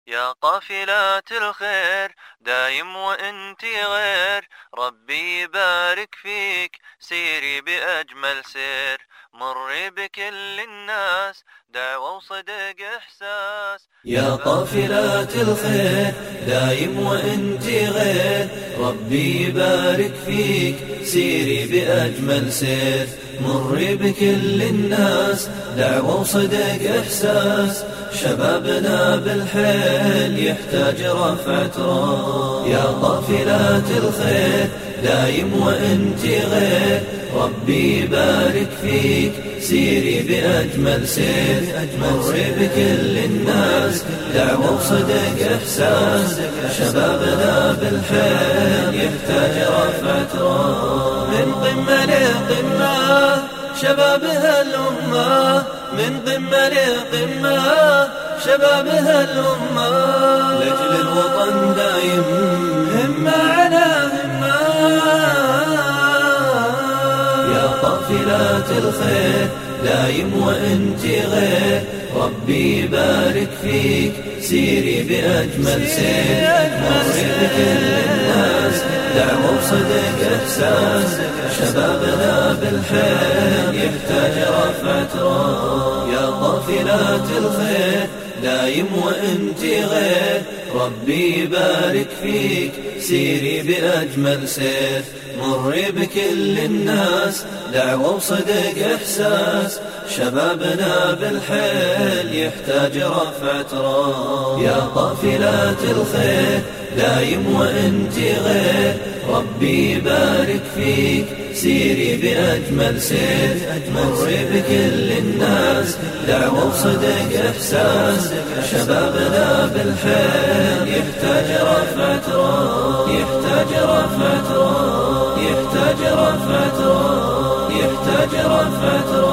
يا قافلات الخير دايم وانتي غير، ربي يبارك فيك سيري بأجمل سير، مري بكل الناس دعوة وصدق إحساس. يا قافلات الخير دايم وانتي غير، ربي يبارك فيك سيري بأجمل سير، مري بكل الناس دعوة وصدق إحساس. شبابنا بالحيل يحتاج رفعة راس. يا قافلات الخير دايم وانتي غير، ربي يبارك فيك سيري بأجمل سير، مري بكل الناس دعوة وصدق إحساس. شبابنا بالحيل يحتاج رفعة راس. من قمة لقمة شبابها الأمة، من قمة لقمة شبابها الأمة، لأجل الوطن دايم همة على همة. يا قافلات الخير دايم وانتي غير، ربي يبارك فيك سيري بأجمل سير، مري بكل الناس دعوة وصدق إحساس. شبابنا بالحيل يحتاج رفعة راس. يا قافلات الخير دايم وانتي غير، ربي يبارك فيك سيري بأجمل سير، مري بكل الناس دعوة وصدق إحساس. شبابنا بالحيل يحتاج رفعة راس. يا قافلات الخير دايم وانتي غير، ربي يبارك فيك سيري بأجمل سير، مري بكل الناس دعوة وصدق إحساس. شبابنا بالحيل يحتاج رفعة راس، يحتاج رفعة راس، يحتاج رفعة راس، يحتاج رفعة راس.